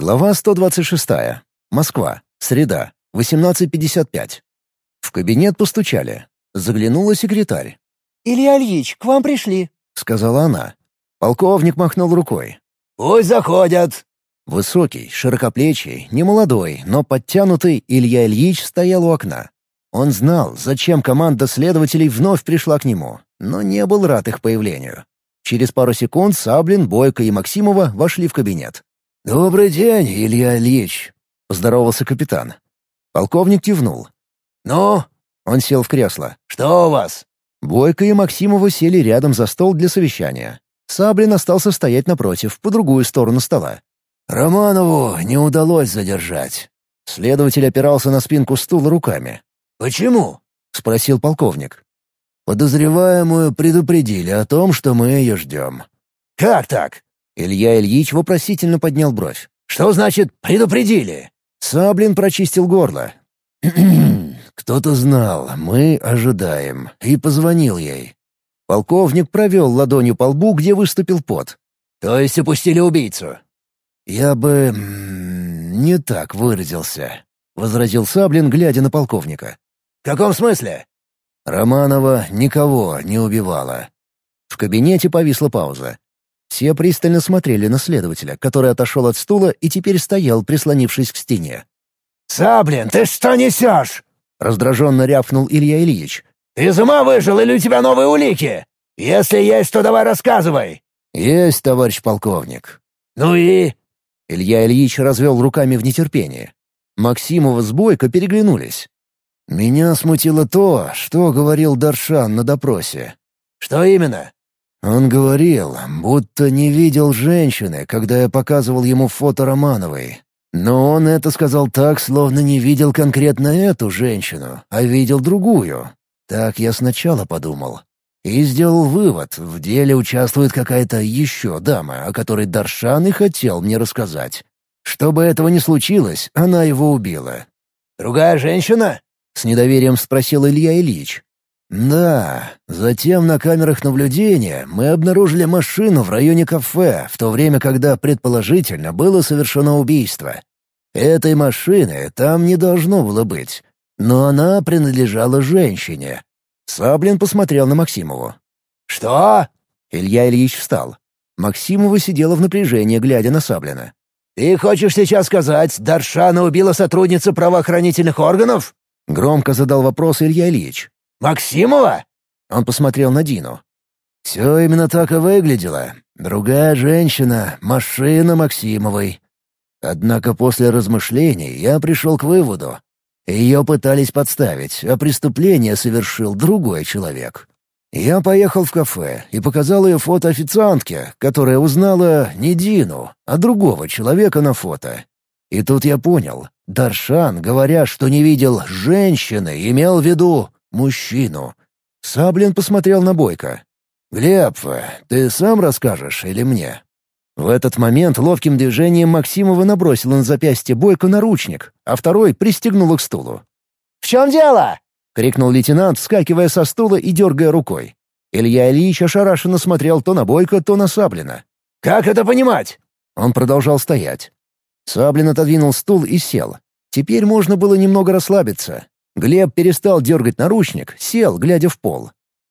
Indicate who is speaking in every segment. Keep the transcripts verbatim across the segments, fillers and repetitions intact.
Speaker 1: Глава сто двадцать шесть. Москва. Среда. восемнадцать пятьдесят пять. В кабинет постучали. Заглянула секретарь.
Speaker 2: «Илья Ильич, к вам пришли»,
Speaker 1: — сказала она. Полковник махнул рукой.
Speaker 2: «Пусть заходят».
Speaker 1: Высокий, широкоплечий, немолодой, но подтянутый Илья Ильич стоял у окна. Он знал, зачем команда следователей вновь пришла к нему, но не был рад их появлению. Через пару секунд Саблин, Бойко и Максимова вошли в кабинет. «Добрый день, Илья Ильич», — поздоровался капитан. Полковник кивнул.
Speaker 2: «Ну?»
Speaker 1: — он сел в кресло.
Speaker 2: «Что у вас?»
Speaker 1: Бойко и Максимова сели рядом за стол для совещания. Саблин остался стоять напротив, по другую сторону стола. «Романову не удалось задержать». Следователь опирался на спинку стула руками.
Speaker 2: «Почему?»
Speaker 1: — спросил полковник. «Подозреваемую предупредили о том, что мы ее ждем».
Speaker 2: «Как так?»
Speaker 1: Илья Ильич вопросительно поднял бровь.
Speaker 2: «Что значит «предупредили»?»
Speaker 1: Саблин прочистил горло. «Кто-то знал, мы ожидаем, и позвонил ей». Полковник провел ладонью по лбу, где выступил пот.
Speaker 2: «То есть упустили убийцу?»
Speaker 1: «Я бы... не так выразился», — возразил Саблин, глядя на полковника.
Speaker 2: «В каком смысле?»
Speaker 1: Романова никого не убивала. В кабинете повисла пауза. Все пристально смотрели на следователя, который отошел от стула и теперь стоял, прислонившись к стене.
Speaker 2: «Саблин, ты что несешь?»
Speaker 1: — раздраженно рявкнул Илья Ильич.
Speaker 2: «Ты из ума выжил или у тебя новые улики? Если есть, то давай рассказывай».
Speaker 1: «Есть, товарищ полковник».
Speaker 2: «Ну и?»
Speaker 1: Илья Ильич развел руками в нетерпении. Максимова с Бойко переглянулись. «Меня смутило то, что говорил Даршан на допросе».
Speaker 2: «Что именно?»
Speaker 1: Он говорил, будто не видел женщины, когда я показывал ему фото Романовой. Но он это сказал так, словно не видел конкретно эту женщину, а видел другую. Так я сначала подумал. И сделал вывод, в деле участвует какая-то еще дама, о которой Даршан и хотел мне рассказать. Чтобы этого не случилось, она его убила.
Speaker 2: «Другая женщина?»
Speaker 1: — с недоверием спросил Илья Ильич. «Да. Затем на камерах наблюдения мы обнаружили машину в районе кафе, в то время, когда, предположительно, было совершено убийство. Этой машины там не должно было быть, но она принадлежала женщине». Саблин посмотрел на Максимову.
Speaker 2: «Что?»
Speaker 1: Илья Ильич встал. Максимова сидела в напряжении, глядя на Саблина.
Speaker 2: «Ты хочешь сейчас сказать, Даршана убила сотрудницу правоохранительных органов?»
Speaker 1: Громко задал вопрос Илья Ильич.
Speaker 2: «Максимова?»
Speaker 1: Он посмотрел на Дину. «Все именно так и выглядело. Другая женщина, машина Максимовой. Однако после размышлений я пришел к выводу. Ее пытались подставить, а преступление совершил другой человек. Я поехал в кафе и показал ее фото официантке, которая узнала не Дину, а другого человека на фото. И тут я понял, Даршан, говоря, что не видел женщины, имел в виду мужчину. Саблин посмотрел на Бойко. «Глеб, ты сам расскажешь или мне?» В этот момент ловким движением Максимова набросила на запястье Бойко наручник, а второй пристегнула к стулу.
Speaker 2: «В чем дело?»
Speaker 1: — крикнул лейтенант, вскакивая со стула и дергая рукой. Илья Ильич ошарашенно смотрел то на Бойко, то на Саблина.
Speaker 2: «Как это понимать?»
Speaker 1: Он продолжал стоять. Саблин отодвинул стул и сел. Теперь можно было немного расслабиться. Глеб перестал дергать наручник, сел, глядя в пол.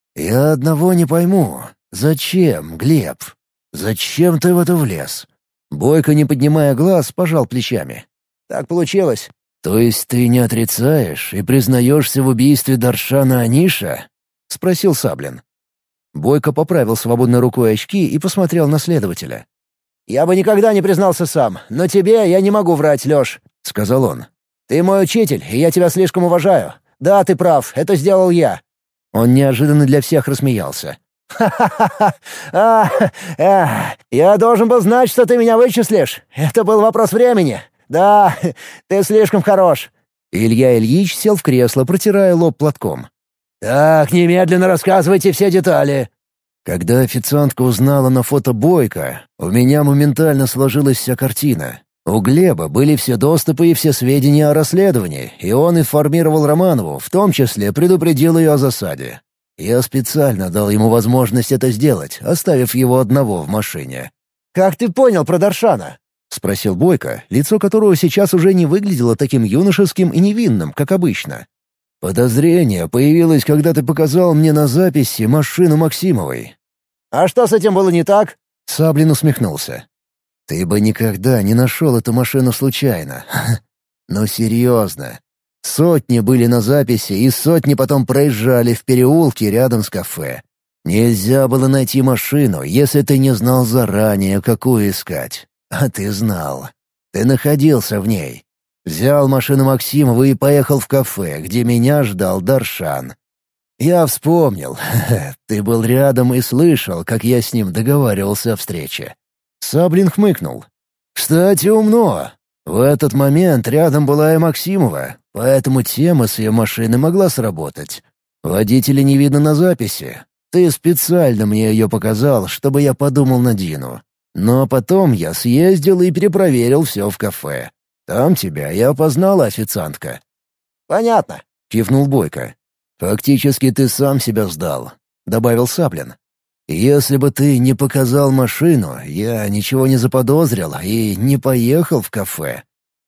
Speaker 1: «Я одного не пойму. Зачем, Глеб? Зачем ты в это влез?» Бойко, не поднимая глаз, пожал плечами.
Speaker 2: «Так получилось».
Speaker 1: «То есть ты не отрицаешь и признаешься в убийстве Даршана Аниша?» — спросил Саблин. Бойко поправил свободной рукой очки и посмотрел на следователя.
Speaker 2: «Я бы никогда не признался сам, но тебе я не могу врать, Лёш», — сказал он. «Ты мой учитель, и я тебя слишком уважаю. Да, ты прав, это сделал я».
Speaker 1: Он неожиданно для всех рассмеялся.
Speaker 2: «Ха-ха-ха! А, а, я должен был знать, что ты меня вычислишь. Это был вопрос времени. Да, ты слишком хорош».
Speaker 1: Илья Ильич сел в кресло, протирая лоб платком.
Speaker 2: «Так, немедленно рассказывайте все детали».
Speaker 1: Когда официантка узнала на фото Бойко, у меня моментально сложилась вся картина. У Глеба были все доступы и все сведения о расследовании, и он информировал Романову, в том числе предупредил ее о засаде. Я специально дал ему возможность это сделать, оставив его одного в машине.
Speaker 2: «Как ты понял про Даршана?»
Speaker 1: — спросил Бойко, лицо которого сейчас уже не выглядело таким юношеским и невинным, как обычно. «Подозрение появилось, когда ты показал мне на записи машину Максимовой».
Speaker 2: «А что с этим было не так?»
Speaker 1: Саблин усмехнулся. «Ты бы никогда не нашел эту машину случайно. Но серьезно. Сотни были на записи, и сотни потом проезжали в переулке рядом с кафе. Нельзя было найти машину, если ты не знал заранее, какую искать. А ты знал. Ты находился в ней. Взял машину Максимова и поехал в кафе, где меня ждал Даршан. Я вспомнил. Ты был рядом и слышал, как я с ним договаривался о встрече». Саблин хмыкнул. «Кстати, умно. В этот момент рядом была и Максимова, поэтому тема с ее машиной могла сработать. Водителя не видно на записи. Ты специально мне ее показал, чтобы я подумал на Дину. Но потом я съездил и перепроверил все в кафе. Там тебя и опознала официантка».
Speaker 2: «Понятно»,
Speaker 1: — кивнул Бойко. «Фактически ты сам себя сдал», — добавил Саблин. «Если бы ты не показал машину, я ничего не заподозрил и не поехал в кафе».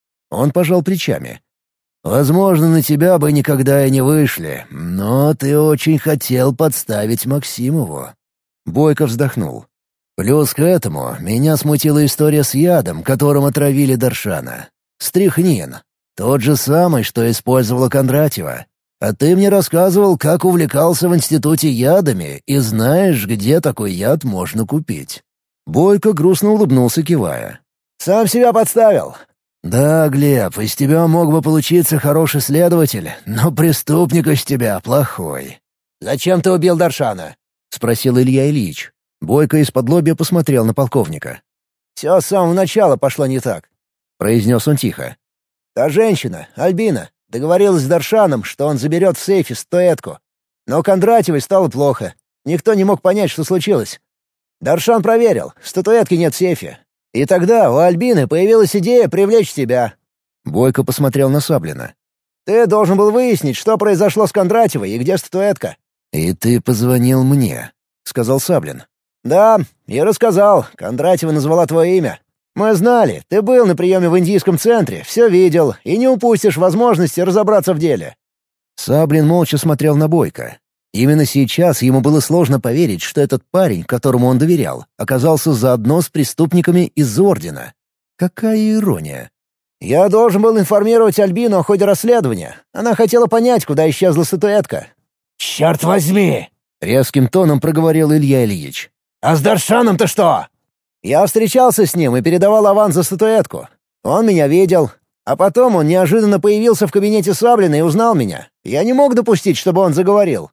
Speaker 1: Он пожал плечами. «Возможно, на тебя бы никогда и не вышли, но ты очень хотел подставить Максимову». Бойко вздохнул. «Плюс к этому меня смутила история с ядом, которым отравили Даршана. Стрихнин. Тот же самый, что использовала Кондратьева. А ты мне рассказывал, как увлекался в институте ядами, и знаешь, где такой яд можно купить». Бойко грустно улыбнулся, кивая.
Speaker 2: «Сам себя подставил».
Speaker 1: «Да, Глеб, из тебя мог бы получиться хороший следователь, но преступник из тебя плохой».
Speaker 2: «Зачем ты убил Даршана?»
Speaker 1: — спросил Илья Ильич. Бойко из-под лобья посмотрел на полковника.
Speaker 2: «Все с самого начала пошло не так»,
Speaker 1: — произнес он тихо.
Speaker 2: «Та женщина, Альбина, договорилась с Даршаном, что он заберет в сейфе статуэтку. Но Кондратьевой стало плохо. Никто не мог понять, что случилось. Даршан проверил, статуэтки нет в сейфе. И тогда у Альбины появилась идея привлечь тебя».
Speaker 1: Бойко посмотрел на Саблина.
Speaker 2: «Ты должен был выяснить, что произошло с Кондратьевой и где статуэтка».
Speaker 1: «И ты позвонил мне», — сказал Саблин.
Speaker 2: «Да, и рассказал. Кондратьева назвала твое имя. Мы знали, ты был на приеме в индийском центре, все видел, и не упустишь возможности разобраться в деле».
Speaker 1: Саблин молча смотрел на Бойко. Именно сейчас ему было сложно поверить, что этот парень, которому он доверял, оказался заодно с преступниками из Ордена. Какая ирония.
Speaker 2: «Я должен был информировать Альбину о ходе расследования. Она хотела понять, куда исчезла статуэтка».
Speaker 3: «Черт возьми!»
Speaker 1: — резким тоном проговорил Илья Ильич.
Speaker 3: «А с Даршаном-то что?»
Speaker 2: «Я встречался с ним и передавал аванс за статуэтку. Он меня видел. А потом он неожиданно появился в кабинете Саблина и узнал меня. Я не мог допустить, чтобы он заговорил».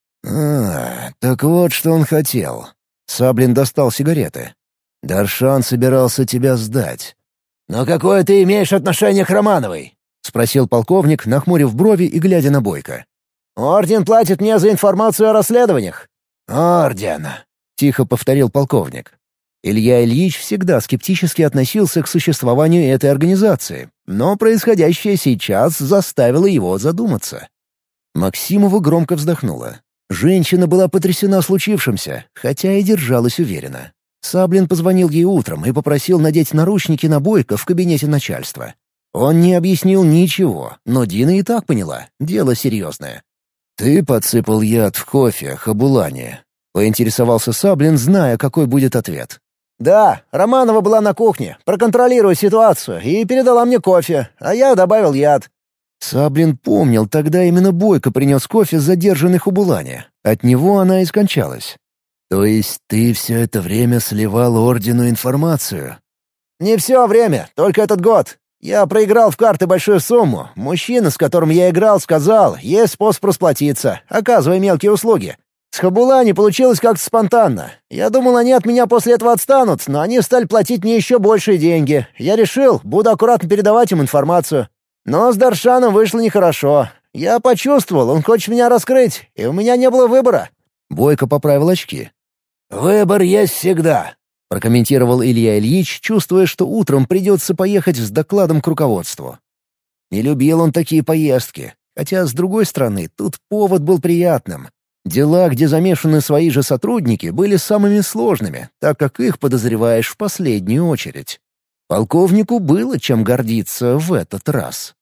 Speaker 1: «А, так вот, что он хотел». Саблин достал сигареты. «Даршан собирался тебя сдать».
Speaker 3: «Но какое ты имеешь отношение к Романовой?»
Speaker 1: — спросил полковник, нахмурив брови и глядя на Бойко.
Speaker 2: «Орден платит мне за информацию о расследованиях».
Speaker 3: «Орден»,
Speaker 1: — тихо повторил полковник. Илья Ильич всегда скептически относился к существованию этой организации, но происходящее сейчас заставило его задуматься. Максимова громко вздохнула. Женщина была потрясена случившимся, хотя и держалась уверенно. Саблин позвонил ей утром и попросил надеть наручники на Бойко в кабинете начальства. Он не объяснил ничего, но Дина и так поняла — дело серьезное. «Ты подсыпал яд в кофе Хабулане», — поинтересовался Саблин, зная, какой будет ответ.
Speaker 2: «Да, Романова была на кухне, проконтролируя ситуацию, и передала мне кофе, а я добавил яд».
Speaker 1: Саблин помнил, тогда именно Бойко принес кофе с задержанной Хабулане. От него она и скончалась. «То есть ты все это время сливал Ордену информацию?»
Speaker 2: «Не все время, только этот год. Я проиграл в карты большую сумму. Мужчина, с которым я играл, сказал, есть способ расплатиться, оказывая мелкие услуги. С Хабулани получилось как-то спонтанно. Я думал, они от меня после этого отстанут, но они стали платить мне еще большие деньги. Я решил, буду аккуратно передавать им информацию. Но с Даршаном вышло нехорошо. Я почувствовал, он хочет меня раскрыть, и у меня не было выбора».
Speaker 1: Бойко поправил очки.
Speaker 3: «Выбор есть всегда»,
Speaker 1: — прокомментировал Илья Ильич, чувствуя, что утром придется поехать с докладом к руководству. Не любил он такие поездки, хотя, с другой стороны, тут повод был приятным. Дела, где замешаны свои же сотрудники, были самыми сложными, так как их подозреваешь в последнюю очередь. Полковнику было чем гордиться в этот раз.